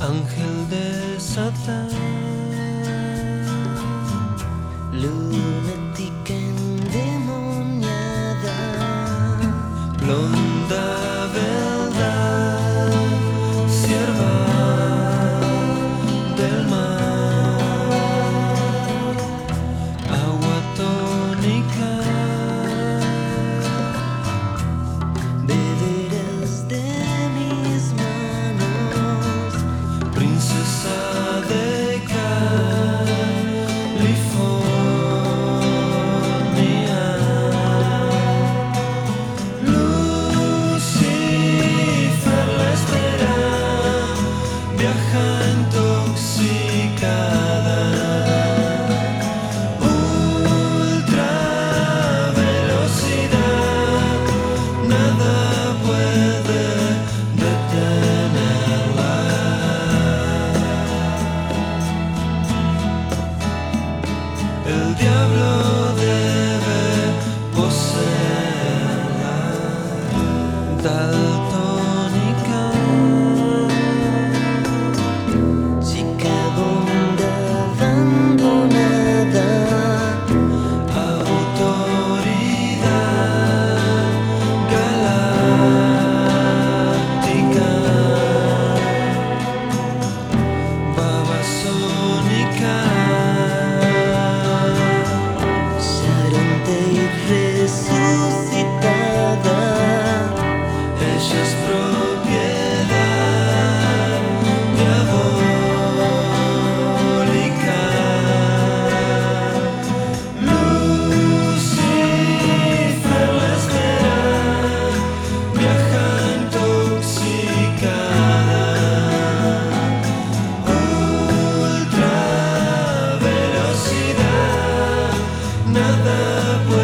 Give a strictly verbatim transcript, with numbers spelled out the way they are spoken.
Ángel de Satán, lunática endemoniada, blonda verdad, sierva del mar, agua tónica, beberás de mis manos, princesa de California, Lucifer la espera, viaja intoxicada, ultra velocidad, nada puede detenerla. El diablo debe poseerla. Daltónica, chica bonda abandonada, autoridad galáctica, babasónica, Sharonte y resucitada, ella es propiedad diabólica. Lucifer la espera, viaja intoxicada, ultra velocidad, nada puede